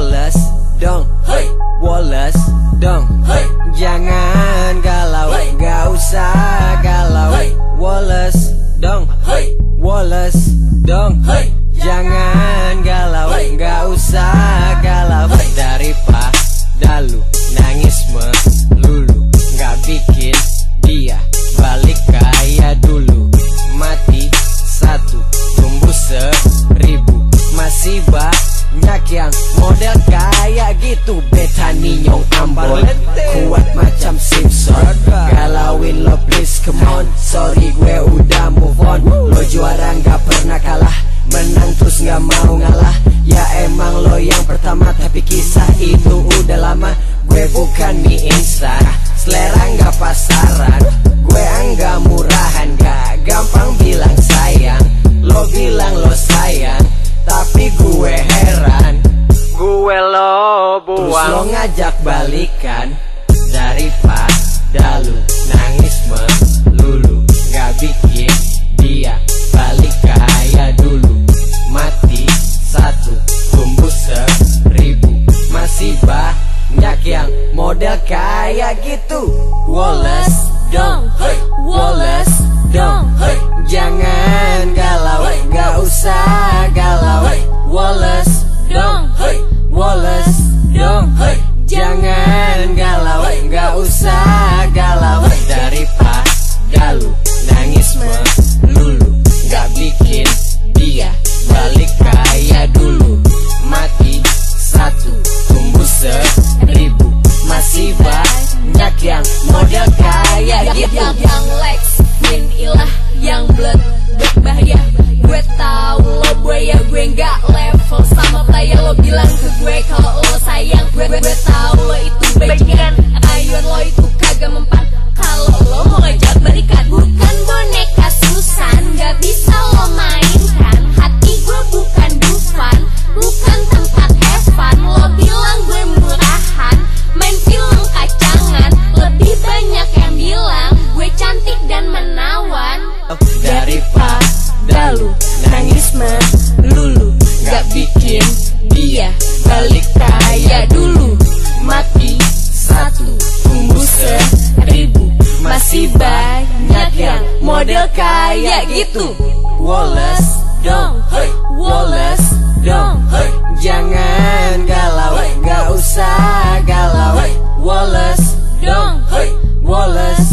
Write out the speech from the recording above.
Wallace dong, hey. Wallace dong, hey. Jangan galau, hey. Gak usah galau, hey. Wallace dong, hey. Wallace dong, hey. Jangan galau, hey. Gak usah galau, hey. Daripada lu nangis melulu, gak bikin dia balik kayak dulu. Mati satu, tumbuh 1000. Masih banyak yang model kayak gitu. Betani nyong Ambon, kuat macam Simpson. Galauin lo please come on. Sorry gue udah move on. Lo juara gak pernah kalah, menang terus gak mau ngalah. Ya emang lo yang pertama, tapi kisah itu udah lama. Gue bukan mie instan, selera gak pasaran. Gue enggak murahan, gak gampang bilang sayang. Lo bilang lo sayang, tapi gue heran. Gue lo buang, terus lo ngajak balikan. Daripada lu nangis melulu, gak bikin dia balik kayak dulu. Mati satu, tumbuh 1000. Masih banyak yang model kayak gitu. Wallace dong, hey. Wallace dong, hey. Jangan galau, hey. Gak usah galau, hey. Wallace dong, hey. Wallace dong, hey. Jangan galau, hey. Gak usah galau, hey. Daripada lu nangis melulu, gak bikin dia balik kayak dulu. Mati satu, tumbuh 1000. Masih banyak yang model kayak gitu. Yang Lex, Win Ilah, yang Blood, berbahaya. Gue tahu lo buaya, gue gak level sama player. Lo bilang ke gue kalau lo sayang. Gue tahu lo itu bajingan, ayuan lo itu kagak mempan. Kalau lo mau ngajak balikan, bukan boneka Susan, gak bisa lo mainkan. Hati gue bukan Dufan, bukan tempat have fun. Lo bilang gue murahan, main film kacangan. Lebih banyak yang bilang gue cantik dan menawan. Daripada lu nangis melulu, gak bikin dia balik kayak dulu. Mati satu, tumbuh 1000. Masih banyak yang model kayak gitu. Wallace dong, hey. Wallace dong, hey. Jangan galau, hey. Gak usah galau, hey. Wallace dong, hey. Wallace